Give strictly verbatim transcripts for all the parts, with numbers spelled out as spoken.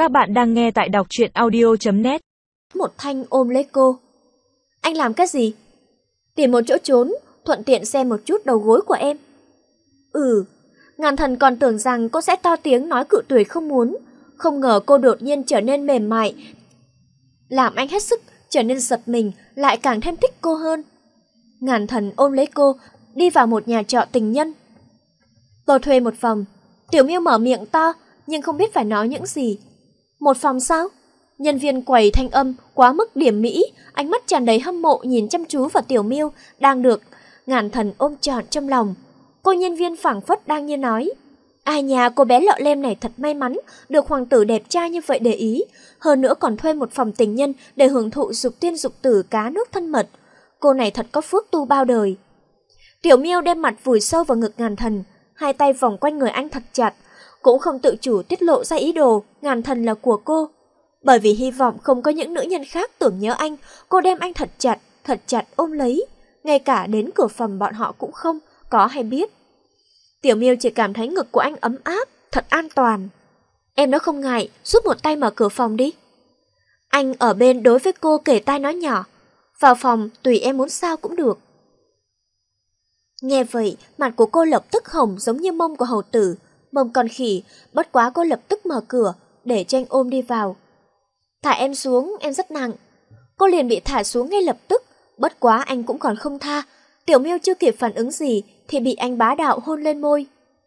Các bạn đang nghe tại đọc truyện audio chấm net. Một thanh ôm lấy cô. Anh làm cái gì? Tìm một chỗ trốn, thuận tiện xem một chút đầu gối của em. Ừ, Ngàn Thần còn tưởng rằng cô sẽ to tiếng nói cự tuyệt không muốn. Không ngờ cô đột nhiên trở nên mềm mại, làm anh hết sức trở nên giật mình, lại càng thêm thích cô hơn. Ngàn Thần ôm lấy cô, đi vào một nhà trọ tình nhân. Tôi thuê một phòng. Tiểu Miêu mở miệng to, nhưng không biết phải nói những gì. Một phòng sao? Nhân viên quầy thanh âm quá mức điểm mỹ, ánh mắt tràn đầy hâm mộ nhìn chăm chú vào Tiểu Miêu đang được Ngàn Thần ôm trọn trong lòng. Cô nhân viên phảng phất đang như nói: ai nhà cô bé lọ lem này thật may mắn được hoàng tử đẹp trai như vậy để ý, hơn nữa còn thuê một phòng tình nhân để hưởng thụ dục tiên dục tử cá nước thân mật. Cô này thật có phước tu bao đời. Tiểu Miêu đem mặt vùi sâu vào ngực Ngàn Thần, hai tay vòng quanh người anh thật chặt, cũng không tự chủ tiết lộ ra ý đồ Ngàn Thần là của cô. Bởi vì hy vọng không có những nữ nhân khác tưởng nhớ anh, cô đem anh thật chặt, thật chặt ôm lấy, ngay cả đến cửa phòng bọn họ cũng không có hay biết. Tiểu Miêu chỉ cảm thấy ngực của anh ấm áp, thật an toàn. Em đã không ngại, giúp một tay mở cửa phòng đi. Anh ở bên đối với cô kể tai nói nhỏ, vào phòng tùy em muốn sao cũng được. Nghe vậy, mặt của cô lập tức hồng giống như mông của hầu tử, mông con khỉ, bất quá cô lập tức mở cửa, để cho anh ôm đi vào. Thả em xuống, em rất nặng. Cô liền bị thả xuống ngay lập tức, bất quá anh cũng còn không tha. Tiểu Miêu chưa kịp phản ứng gì thì bị anh bá đạo hôn lên môi.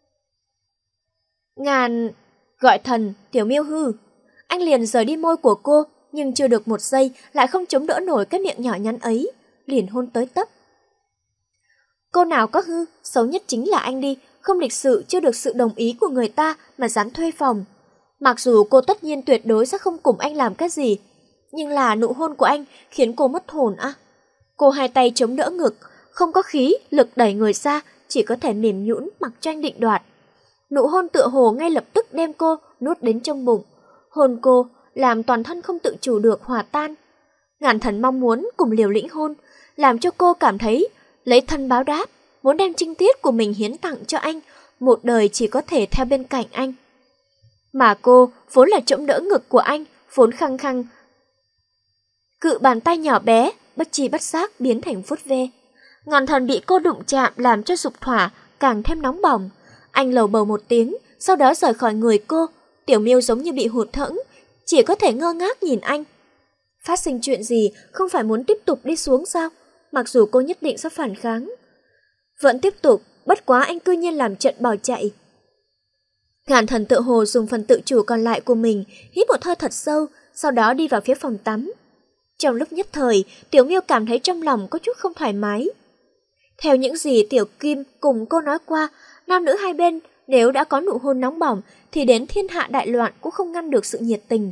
Ngàn... gọi thần, Tiểu Miêu hư. Anh liền rời đi môi của cô, nhưng chưa được một giây lại không chống đỡ nổi cái miệng nhỏ nhắn ấy, liền hôn tới tấp. Cô nào có hư, xấu nhất chính là anh đi, không lịch sự chưa được sự đồng ý của người ta mà dám thuê phòng. Mặc dù cô tất nhiên tuyệt đối sẽ không cùng anh làm cái gì, nhưng là nụ hôn của anh khiến cô mất hồn á. Cô hai tay chống đỡ ngực, không có khí lực đẩy người ra, chỉ có thể mềm nhũn mặc cho anh định đoạt. Nụ hôn tựa hồ ngay lập tức đem cô nuốt đến trong bụng. Hôn cô làm toàn thân không tự chủ được hòa tan. Ngàn Thần mong muốn cùng liều lĩnh hôn, làm cho cô cảm thấy lấy thân báo đáp, muốn đem trinh tiết của mình hiến tặng cho anh, một đời chỉ có thể theo bên cạnh anh. Mà cô vốn là chống đỡ ngực của anh, vốn khăng khăng cự bàn tay nhỏ bé, bất chi bất giác biến thành vuốt ve. Ngàn Thần bị cô đụng chạm làm cho dục thỏa càng thêm nóng bỏng. Anh lầu bầu một tiếng, sau đó rời khỏi người cô. Tiểu Miêu giống như bị hụt hẫng, chỉ có thể ngơ ngác nhìn anh. Phát sinh chuyện gì, không phải muốn tiếp tục đi xuống sao? Mặc dù cô nhất định sẽ phản kháng. Vẫn tiếp tục, bất quá anh cư nhiên làm trận bỏ chạy. Ngàn Thần tự hồ dùng phần tự chủ còn lại của mình, hít một hơi thật sâu, sau đó đi vào phía phòng tắm. Trong lúc nhất thời, Tiểu Miêu cảm thấy trong lòng có chút không thoải mái. Theo những gì Tiểu Kim cùng cô nói qua, nam nữ hai bên nếu đã có nụ hôn nóng bỏng thì đến thiên hạ đại loạn cũng không ngăn được sự nhiệt tình.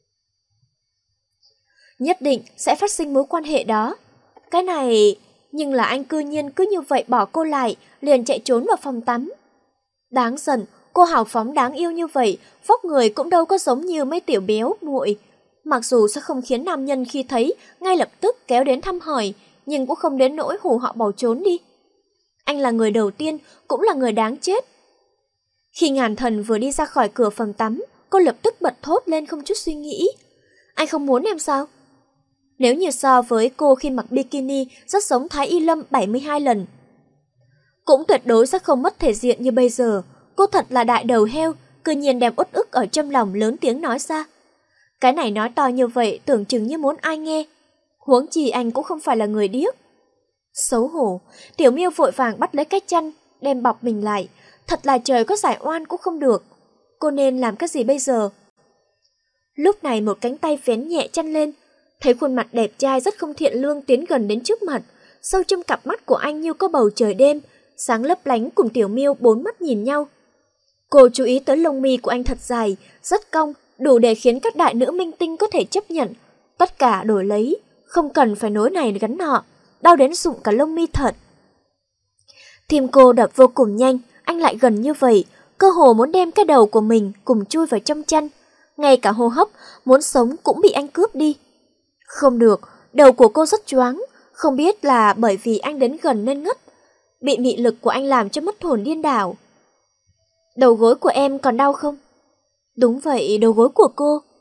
Nhất định sẽ phát sinh mối quan hệ đó. Cái này... nhưng là anh cư nhiên cứ như vậy bỏ cô lại, liền chạy trốn vào phòng tắm. Đáng giận, cô hào phóng đáng yêu như vậy, vóc người cũng đâu có giống như mấy tiểu béo muội. Mặc dù sẽ không khiến nam nhân khi thấy ngay lập tức kéo đến thăm hỏi, nhưng cũng không đến nỗi hù họ bỏ trốn đi. Anh là người đầu tiên, cũng là người đáng chết. Khi Ngàn Thần vừa đi ra khỏi cửa phòng tắm, cô lập tức bật thốt lên không chút suy nghĩ. Anh không muốn em sao? Nếu như so với cô khi mặc bikini rất giống Thái Y Lâm bảy mươi hai lần. Cũng tuyệt đối sẽ không mất thể diện như bây giờ. Cô thật là đại đầu heo, cư nhiên đem uất ức ở trong lòng lớn tiếng nói ra. Cái này nói to như vậy tưởng chừng như muốn ai nghe. Huống chi anh cũng không phải là người điếc. Xấu hổ, Tiểu Miêu vội vàng bắt lấy cái chăn, đem bọc mình lại. Thật là trời có giải oan cũng không được. Cô nên làm cái gì bây giờ? Lúc này một cánh tay vén nhẹ chăn lên, thấy khuôn mặt đẹp trai rất không thiện lương tiến gần đến trước mặt. Sâu trong cặp mắt của anh như có bầu trời đêm, sáng lấp lánh cùng Tiểu Miêu bốn mắt nhìn nhau. Cô chú ý tới lông mi của anh thật dài, rất cong, đủ để khiến các đại nữ minh tinh có thể chấp nhận. Tất cả đổi lấy, không cần phải nối này gắn nọ, đau đến rụng cả lông mi thật. Tim cô đập vô cùng nhanh, anh lại gần như vậy, cơ hồ muốn đem cái đầu của mình cùng chui vào trong chăn. Ngay cả hô hấp, muốn sống cũng bị anh cướp đi. Không được, đầu của cô rất choáng, không biết là bởi vì anh đến gần nên ngất, bị mị lực của anh làm cho mất hồn điên đảo. Đầu gối của em còn đau không? Đúng vậy, đầu gối của cô.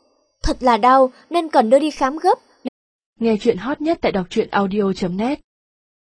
thật là đau nên cần đưa đi khám gấp. Nghe chuyện hot nhất tại đọc truyện audio chấm net